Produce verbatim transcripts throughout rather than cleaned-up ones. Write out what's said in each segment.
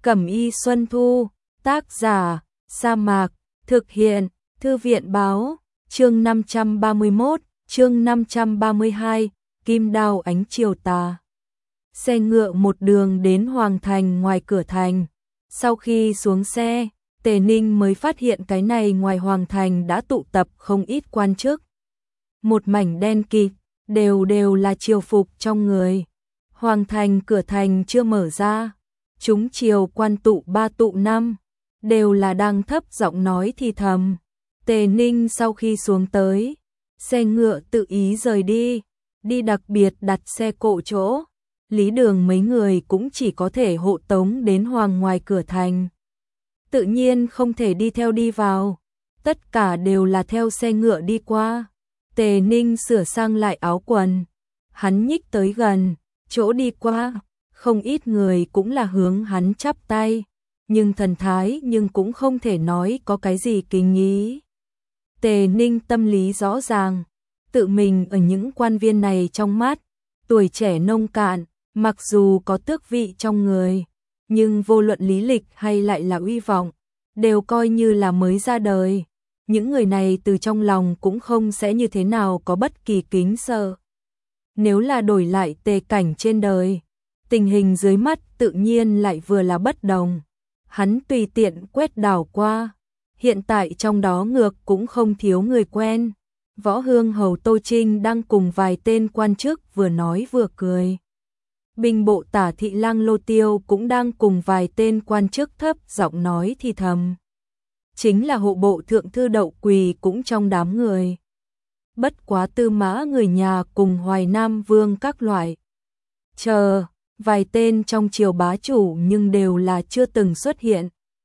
Cẩm y Xuân Thu, tác giả, Sa Mạc, thực hiện, Thư viện Báo, chương năm trăm ba mươi mốt, chương năm trăm ba mươi hai, Kim Đao Ánh Chiều Tà. Xe ngựa một đường đến Hoàng Thành ngoài cửa thành. Sau khi xuống xe, Tề Ninh mới phát hiện cái này ngoài Hoàng Thành đã tụ tập không ít quan chức. Một mảnh đen kịt, đều đều là triều phục trong người. Hoàng Thành cửa thành chưa mở ra, chúng triều quan tụ ba tụ năm, đều là đang thấp giọng nói thì thầm. Tề Ninh sau khi xuống tới, xe ngựa tự ý rời đi, đi đặc biệt đặt xe cộ chỗ. Lý Đường mấy người cũng chỉ có thể hộ tống đến hoàng ngoài cửa thành. Tự nhiên không thể đi theo đi vào, tất cả đều là theo xe ngựa đi qua. Tề Ninh sửa sang lại áo quần, hắn nhích tới gần, chỗ đi qua, không ít người cũng là hướng hắn chắp tay, nhưng thần thái nhưng cũng không thể nói có cái gì kính ý. Tề Ninh tâm lý rõ ràng, tự mình ở những quan viên này trong mắt, tuổi trẻ nông cạn, mặc dù có tước vị trong người, nhưng vô luận lý lịch hay lại là uy vọng, đều coi như là mới ra đời. Những người này từ trong lòng cũng không sẽ như thế nào có bất kỳ kính sợ. Nếu là đổi lại Tề Cảnh trên đời, tình hình dưới mắt tự nhiên lại vừa là bất đồng. Hắn tùy tiện quét đảo qua, hiện tại trong đó ngược cũng không thiếu người quen. Võ Hương Hầu Tô Trinh đang cùng vài tên quan chức vừa nói vừa cười. Binh bộ tả thị lang Lô Tiêu cũng đang cùng vài tên quan chức thấp giọng nói thì thầm. Chính là hộ bộ thượng thư Đậu Quỳ cũng trong đám người. Bất quá Tư Mã người nhà cùng Hoài Nam Vương các loại. Chờ, vài tên trong triều bá chủ nhưng đều là chưa từng xuất hiện.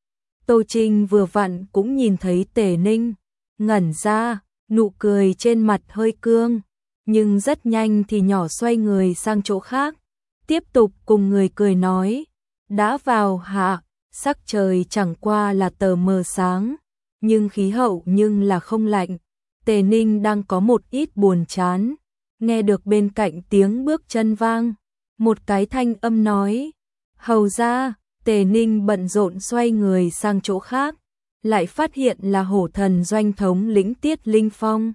Tô Trinh vừa vặn cũng nhìn thấy Tề Ninh, ngẩn ra, nụ cười trên mặt hơi cương, nhưng rất nhanh thì nhỏ xoay người sang chỗ khác. Tiếp tục cùng người cười nói, đã vào hạ, sắc trời chẳng qua là tờ mờ sáng, nhưng khí hậu nhưng là không lạnh. Tề Ninh đang có một ít buồn chán, nghe được bên cạnh tiếng bước chân vang, một cái thanh âm nói, hầu ra. Tề Ninh bận rộn xoay người sang chỗ khác, lại phát hiện là hổ thần doanh thống lĩnh Tiết Linh Phong.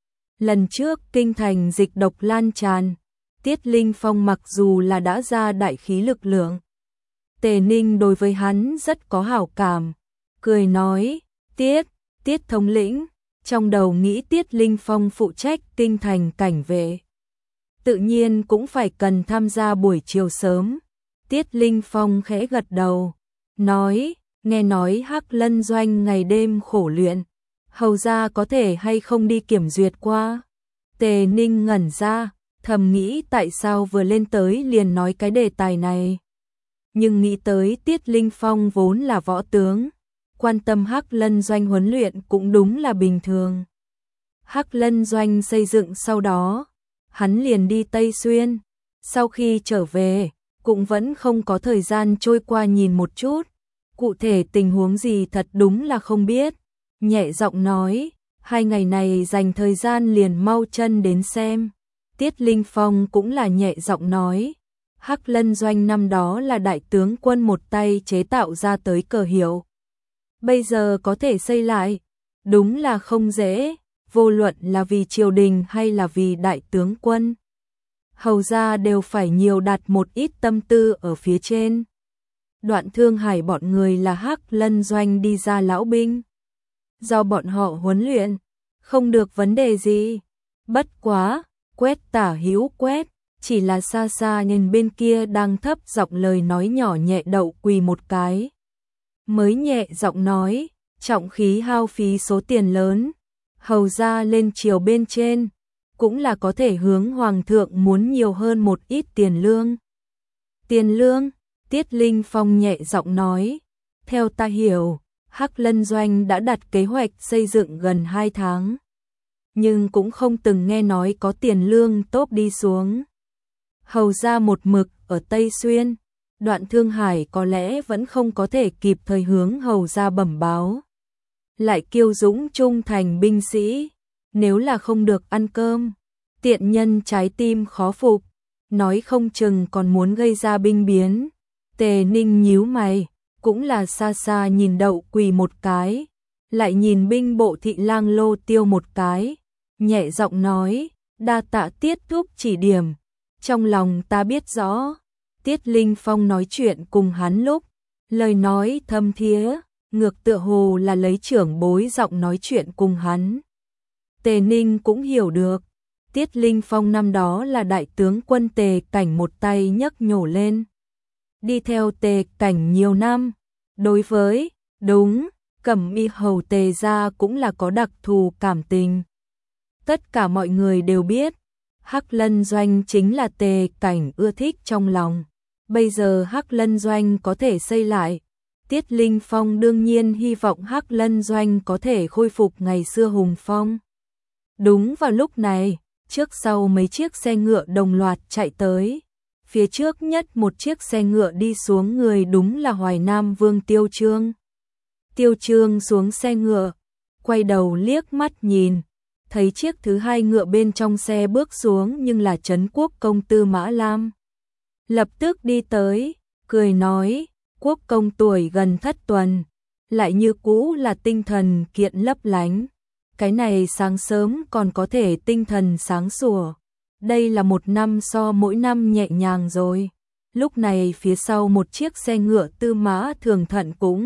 Lần trước kinh thành dịch độc lan tràn, Tiết Linh Phong mặc dù là đã ra đại khí lực lượng, Tề Ninh đối với hắn rất có hảo cảm, cười nói, Tiết, Tiết thống lĩnh, trong đầu nghĩ Tiết Linh Phong phụ trách kinh thành cảnh vệ, tự nhiên cũng phải cần tham gia buổi chiều sớm. Tiết Linh Phong khẽ gật đầu, nói, nghe nói Hắc Lân doanh ngày đêm khổ luyện, hầu ra có thể hay không đi kiểm duyệt qua. Tề Ninh ngẩn ra, thầm nghĩ tại sao vừa lên tới liền nói cái đề tài này. Nhưng nghĩ tới Tiết Linh Phong vốn là võ tướng, quan tâm Hắc Lân doanh huấn luyện cũng đúng là bình thường. Hắc Lân doanh xây dựng sau đó, hắn liền đi Tây Xuyên, sau khi trở về, cũng vẫn không có thời gian trôi qua nhìn một chút, cụ thể tình huống gì thật đúng là không biết. Nhẹ giọng nói, hai ngày này dành thời gian liền mau chân đến xem. Tiết Linh Phong cũng là nhẹ giọng nói, Hắc Lân doanh năm đó là đại tướng quân một tay chế tạo ra tới cờ hiệu. Bây giờ có thể xây lại, đúng là không dễ, vô luận là vì triều đình hay là vì đại tướng quân. Hầu ra đều phải nhiều đặt một ít tâm tư ở phía trên. Đoạn Thương Hải bọn người là Hắc Lân doanh đi ra lão binh, do bọn họ huấn luyện, không được vấn đề gì. Bất quá, quét tả hữu quét, chỉ là xa xa nhìn bên kia đang thấp giọng lời nói nhỏ nhẹ Đậu Quỳ một cái. Mới nhẹ giọng nói, trọng khí hao phí số tiền lớn, hầu ra lên triều bên trên, cũng là có thể hướng hoàng thượng muốn nhiều hơn một ít tiền lương. Tiền lương, Tiết Linh Phong nhẹ giọng nói, theo ta hiểu, Hắc Lân doanh đã đặt kế hoạch xây dựng gần hai tháng, nhưng cũng không từng nghe nói có tiền lương tốt đi xuống. Hầu ra một mực ở Tây Xuyên, Đoạn Thương Hải có lẽ vẫn không có thể kịp thời hướng hầu ra bẩm báo. Lại kiêu dũng trung thành binh sĩ, nếu là không được ăn cơm, tiện nhân trái tim khó phục, nói không chừng còn muốn gây ra binh biến. Tề Ninh nhíu mày, cũng là xa xa nhìn Đậu Quỳ một cái, lại nhìn binh bộ thị lang Lô Tiêu một cái, nhẹ giọng nói, đa tạ Tiết thúc chỉ điểm, trong lòng ta biết rõ. Tiết Linh Phong nói chuyện cùng hắn lúc, lời nói thâm thía, ngược tựa hồ là lấy trưởng bối giọng nói chuyện cùng hắn. Tề Ninh cũng hiểu được, Tiết Linh Phong năm đó là đại tướng quân Tề Cảnh một tay nhấc nhổ lên. Đi theo Tề Cảnh nhiều năm, đối với, đúng, Cẩm Y hầu Tề gia cũng là có đặc thù cảm tình. Tất cả mọi người đều biết, Hắc Lân Doanh chính là Tề Cảnh ưa thích trong lòng. Bây giờ Hắc Lân Doanh có thể xây lại, Tiết Linh Phong đương nhiên hy vọng Hắc Lân Doanh có thể khôi phục ngày xưa hùng phong. Đúng vào lúc này, trước sau mấy chiếc xe ngựa đồng loạt chạy tới. Phía trước nhất một chiếc xe ngựa đi xuống người đúng là Hoài Nam Vương Tiêu Chương. Tiêu Chương xuống xe ngựa, quay đầu liếc mắt nhìn, thấy chiếc thứ hai ngựa bên trong xe bước xuống nhưng là Trấn Quốc công Tư Mã Lam. Lập tức đi tới, cười nói, Quốc công tuổi gần thất tuần, lại như cũ là tinh thần kiện lấp lánh. Cái này sáng sớm còn có thể tinh thần sáng sủa. Đây là một năm so mỗi năm nhẹ nhàng rồi. Lúc này phía sau một chiếc xe ngựa Tư Mã Thường Thận cũng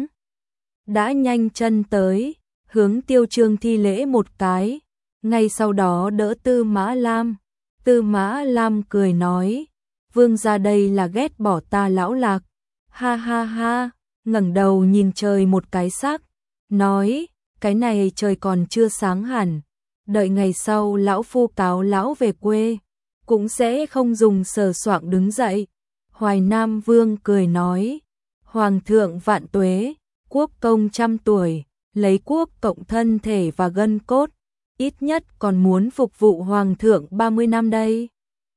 đã nhanh chân tới, hướng Tiêu Chương thi lễ một cái, ngay sau đó đỡ Tư Mã Lam. Tư Mã Lam cười nói, vương gia đây là ghét bỏ ta lão Lạc. Ha ha ha, ngẩng đầu nhìn trời một cái sắc, nói, cái này trời còn chưa sáng hẳn, đợi ngày sau lão phu cáo lão về quê, cũng sẽ không dùng sờ soạng đứng dậy. Hoài Nam Vương cười nói, Hoàng thượng vạn tuế, quốc công trăm tuổi, lấy quốc cộng thân thể và gân cốt, ít nhất còn muốn phục vụ Hoàng thượng ba mươi năm đây.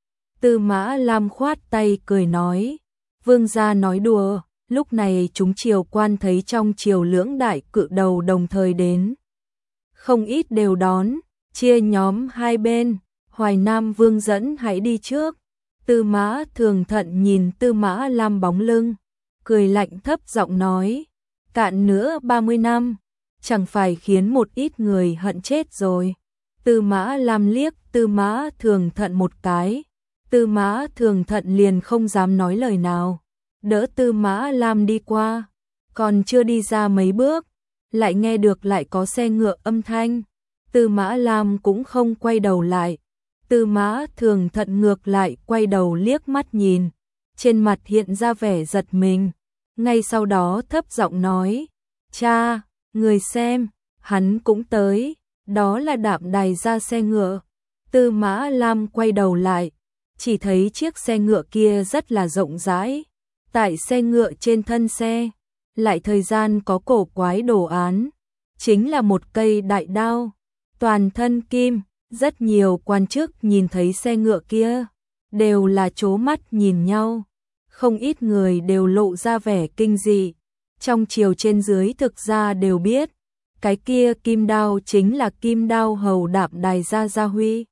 Tư Mã Lam khoát tay cười nói, vương gia nói đùa. Lúc này chúng triều quan thấy trong triều lưỡng đại cự đầu đồng thời đến. Không ít đều đón, chia nhóm hai bên, Hoài Nam Vương dẫn hãy đi trước. Tư Mã Thường Thận nhìn Tư Mã Lam bóng lưng, cười lạnh thấp giọng nói, cạn nữa ba mươi năm, chẳng phải khiến một ít người hận chết rồi. Tư Mã Lam liếc Tư Mã Thường Thận một cái, Tư Mã Thường Thận liền không dám nói lời nào. Đỡ Tư Mã Lam đi qua, còn chưa đi ra mấy bước, lại nghe được lại có xe ngựa âm thanh. Tư Mã Lam cũng không quay đầu lại, Tư Mã Thường Thận ngược lại quay đầu liếc mắt nhìn, trên mặt hiện ra vẻ giật mình, ngay sau đó thấp giọng nói, cha, người xem, hắn cũng tới, đó là Đạm Đài ra xe ngựa. Tư Mã Lam quay đầu lại, chỉ thấy chiếc xe ngựa kia rất là rộng rãi. Tại xe ngựa trên thân xe, lại thời gian có cổ quái đồ án, chính là một cây đại đao, toàn thân kim. Rất nhiều quan chức nhìn thấy xe ngựa kia, đều là trố mắt nhìn nhau, không ít người đều lộ ra vẻ kinh dị. Trong triều trên dưới thực ra đều biết, cái kia kim đao chính là kim đao hầu Đạm Đài gia Gia Huy.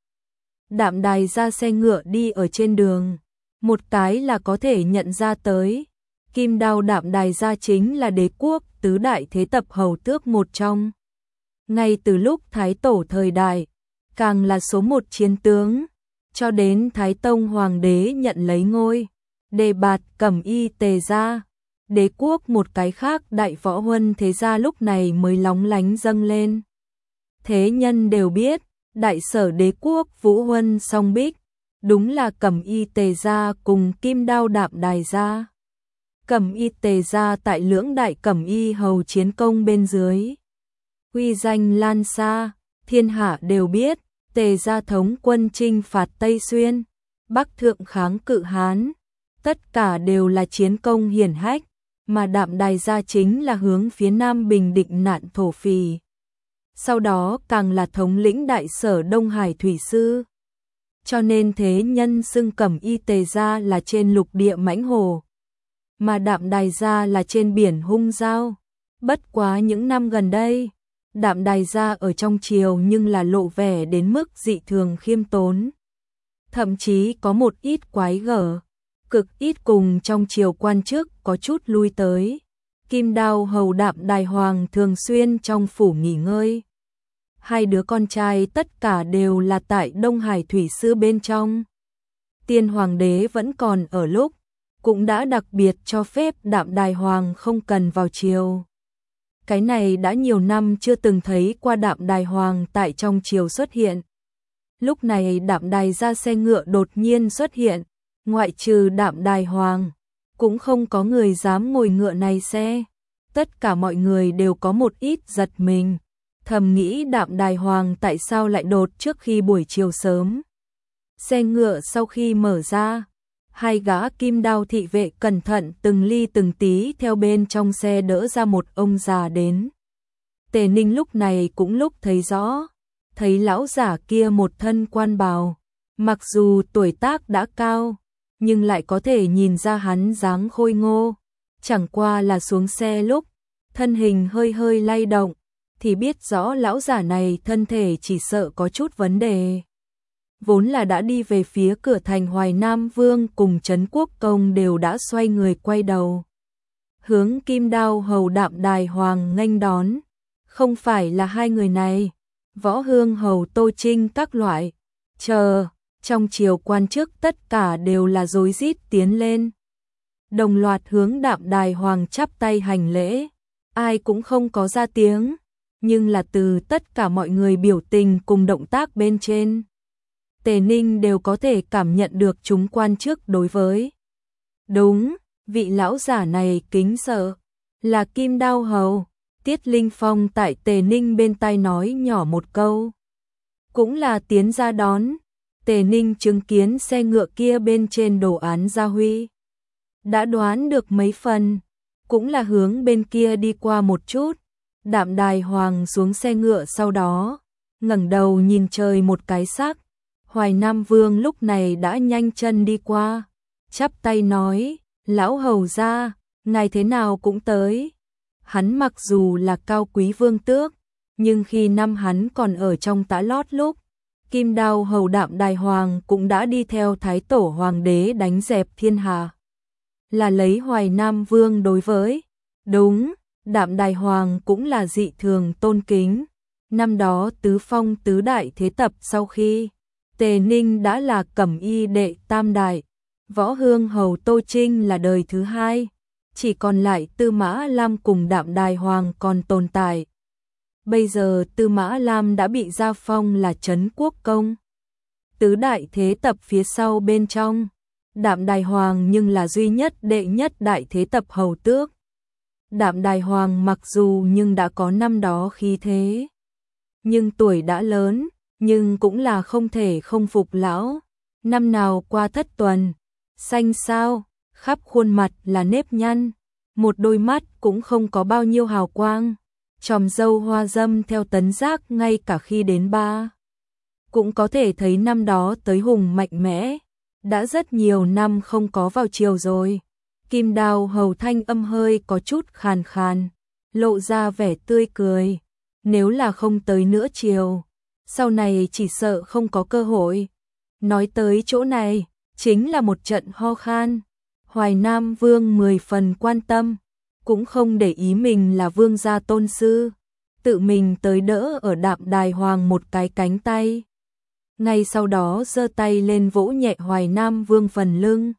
Đạm Đài ra xe ngựa đi ở trên đường, một cái là có thể nhận ra tới, kim đao Đạm Đài gia chính là đế quốc tứ đại thế tập hầu tước một trong. Ngay từ lúc Thái Tổ thời đại, càng là số một chiến tướng, cho đến Thái Tông Hoàng đế nhận lấy ngôi, đề bạt Cẩm Y Tề gia, đế quốc một cái khác đại võ huân thế gia lúc này mới lóng lánh dâng lên. Thế nhân đều biết, đại sở đế quốc Vũ Huân Song Bích, đúng là Cẩm Y Tề gia cùng kim đao Đạm Đài gia. Cẩm Y Tề gia tại lưỡng đại Cẩm Y hầu chiến công bên dưới, uy danh lan xa, thiên hạ đều biết. Tề gia thống quân chinh phạt Tây Xuyên, Bắc thượng kháng cự Hán, tất cả đều là chiến công hiển hách, mà Đạm Đài gia chính là hướng phía Nam bình định nạn thổ phỉ. Sau đó càng là thống lĩnh đại sở Đông Hải thủy sư. Cho nên thế nhân xưng Cẩm Y Tề gia là trên lục địa mãnh hổ, mà Đạm Đài gia là trên biển hung dao. Bất quá những năm gần đây, Đạm Đài gia ở trong triều nhưng là lộ vẻ đến mức dị thường khiêm tốn. Thậm chí có một ít quái gở, cực ít cùng trong triều quan chức có chút lui tới. Kim Đao hầu Đạm Đài Hoàng thường xuyên trong phủ nghỉ ngơi. Hai đứa con trai tất cả đều là tại Đông Hải Thủy Sư bên trong. Tiên Hoàng đế vẫn còn ở lúc, cũng đã đặc biệt cho phép Đạm Đài Hoàng không cần vào triều. Cái này đã nhiều năm chưa từng thấy qua Đạm Đài Hoàng tại trong triều xuất hiện. Lúc này Đạm Đài ra xe ngựa đột nhiên xuất hiện, ngoại trừ Đạm Đài Hoàng, cũng không có người dám ngồi ngựa này xe. Tất cả mọi người đều có một ít giật mình, thầm nghĩ Đạm Đài Hoàng tại sao lại đột trước khi buổi chiều sớm. Xe ngựa sau khi mở ra, hai gã Kim Đao thị vệ cẩn thận từng ly từng tí theo bên trong xe đỡ ra một ông già đến. Tề Ninh lúc này cũng lúc thấy rõ, thấy lão giả kia một thân quan bào, mặc dù tuổi tác đã cao, nhưng lại có thể nhìn ra hắn dáng khôi ngô. Chẳng qua là xuống xe lúc, thân hình hơi hơi lay động, thì biết rõ lão giả này thân thể chỉ sợ có chút vấn đề. Vốn là đã đi về phía cửa thành Hoài Nam Vương cùng Trấn Quốc Công đều đã xoay người quay đầu. Hướng Kim Đao hầu Đạm Đài Hoàng nghênh đón, không phải là hai người này, Võ Hương hầu Tô Trinh các loại, chờ, trong triều quan chức tất cả đều là rối rít tiến lên. Đồng loạt hướng Đạm Đài Hoàng chắp tay hành lễ, ai cũng không có ra tiếng, nhưng là từ tất cả mọi người biểu tình cùng động tác bên trên, Tề Ninh đều có thể cảm nhận được chúng quan chức đối với. Đúng, vị lão giả này kính sợ, là Kim Đao hầu. Tiết Linh Phong tại Tề Ninh bên tai nói nhỏ một câu, cũng là tiến ra đón. Tề Ninh chứng kiến xe ngựa kia bên trên đồ án gia huy, đã đoán được mấy phần, cũng là hướng bên kia đi qua một chút. Đạm Đài Hoàng xuống xe ngựa sau đó, ngẩng đầu nhìn trời một cái sắc. Hoài Nam Vương lúc này đã nhanh chân đi qua, chắp tay nói, lão hầu gia, ngài thế nào cũng tới. Hắn mặc dù là cao quý vương tước, nhưng khi năm hắn còn ở trong tã lót lúc, Kim Đao hầu Đạm Đài Hoàng cũng đã đi theo Thái Tổ Hoàng đế đánh dẹp thiên hạ. Là lấy Hoài Nam Vương đối với. Đúng, Đạm Đài Hoàng cũng là dị thường tôn kính. Năm đó tứ phong tứ đại thế tập sau khi, Tề Ninh đã là cẩm y đệ tam đại, Võ Hương hầu Tô Trinh là đời thứ hai. Chỉ còn lại Tư Mã Lam cùng Đạm Đài Hoàng còn tồn tại. Bây giờ Tư Mã Lam đã bị gia phong là Trấn Quốc Công. Tứ đại thế tập phía sau bên trong, Đạm Đài Hoàng nhưng là duy nhất đệ nhất đại thế tập hầu tước. Đạm Đài Hoàng mặc dù nhưng đã có năm đó khí thế, nhưng tuổi đã lớn, nhưng cũng là không thể không phục lão. Năm nào qua thất tuần, xanh xao, khắp khuôn mặt là nếp nhăn, một đôi mắt cũng không có bao nhiêu hào quang, chòm râu hoa râm theo tấn giác ngay cả khi đến ba. Cũng có thể thấy năm đó tới hùng mạnh mẽ, đã rất nhiều năm không có vào triều rồi. Kim Đao hầu thanh âm hơi có chút khàn khàn, lộ ra vẻ tươi cười. Nếu là không tới nữa triều, sau này chỉ sợ không có cơ hội. Nói tới chỗ này, chính là một trận ho khan. Hoài Nam Vương mười phần quan tâm, cũng không để ý mình là vương gia tôn sư, tự mình tới đỡ ở Đạm Đài Hoàng một cái cánh tay. Ngay sau đó giơ tay lên vỗ nhẹ Hoài Nam Vương phần lưng,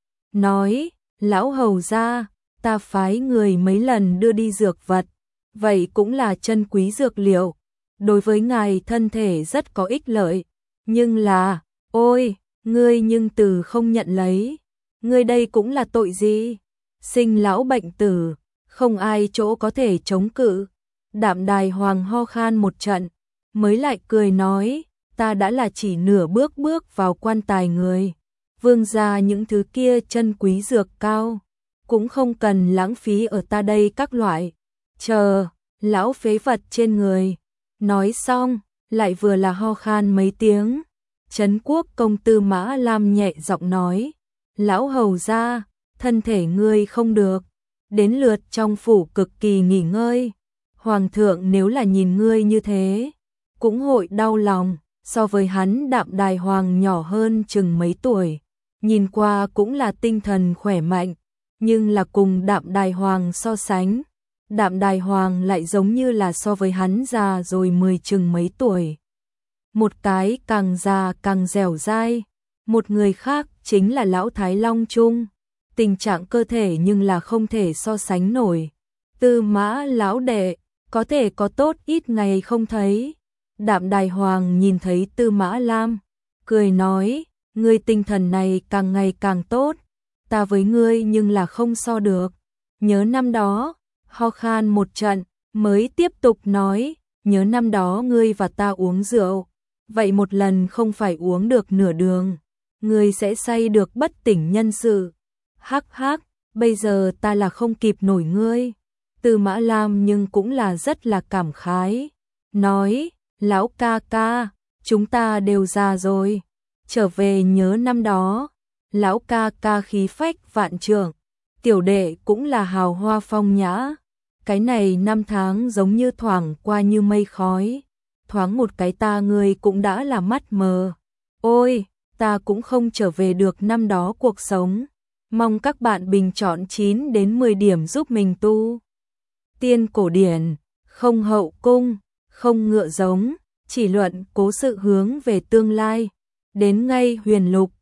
nói, lão hầu gia, ta phái người mấy lần đưa đi dược vật, vậy cũng là chân quý dược liệu, đối với ngài thân thể rất có ích lợi, nhưng là, ôi, ngươi nhưng từ không nhận lấy. Ngươi đây cũng là tội gì? Sinh lão bệnh tử, không ai chỗ có thể chống cự. Đạm Đài Hoàng ho khan một trận, mới lại cười nói, ta đã là chỉ nửa bước bước vào quan tài người. Vương gia những thứ kia chân quý dược cao, cũng không cần lãng phí ở ta đây các loại. Chờ, lão phế vật trên người. Nói xong, lại vừa là ho khan mấy tiếng. Trấn Quốc Công Tư Mã Lam nhẹ giọng nói, lão hầu gia, thân thể ngươi không được, đến lượt trong phủ cực kỳ nghỉ ngơi. Hoàng thượng nếu là nhìn ngươi như thế, cũng hội đau lòng. So với hắn Đạm Đài Hoàng nhỏ hơn chừng mấy tuổi, nhìn qua cũng là tinh thần khỏe mạnh, nhưng là cùng Đạm Đài Hoàng so sánh, Đạm Đài Hoàng lại giống như là so với hắn già rồi mười chừng mấy tuổi. Một cái càng già càng dẻo dai, một người khác chính là lão Thái Long Trung, tình trạng cơ thể nhưng là không thể so sánh nổi. Tư Mã lão đệ, có thể có tốt ít ngày không thấy. Đạm Đài Hoàng nhìn thấy Tư Mã Lam, cười nói, ngươi tinh thần này càng ngày càng tốt, ta với ngươi nhưng là không so được. Nhớ năm đó, ho khan một trận, mới tiếp tục nói, nhớ năm đó ngươi và ta uống rượu, vậy một lần không phải uống được nửa đường, ngươi sẽ say được bất tỉnh nhân sự. Hắc hắc, bây giờ ta là không kịp nổi ngươi. Tư Mã Lam nhưng cũng là rất là cảm khái, nói, lão ca ca, chúng ta đều già rồi, trở về nhớ năm đó, lão ca ca khí phách vạn trượng, tiểu đệ cũng là hào hoa phong nhã, cái này năm tháng giống như thoảng qua như mây khói, thoáng một cái ta ngươi cũng đã là mắt mờ. Ôi, ta cũng không trở về được năm đó cuộc sống. Mong các bạn bình chọn chín đến mười điểm giúp mình tu tiên cổ điển, không hậu cung, không ngựa giống, chỉ luận cố sự hướng về tương lai. Đến ngay Huyền Lục,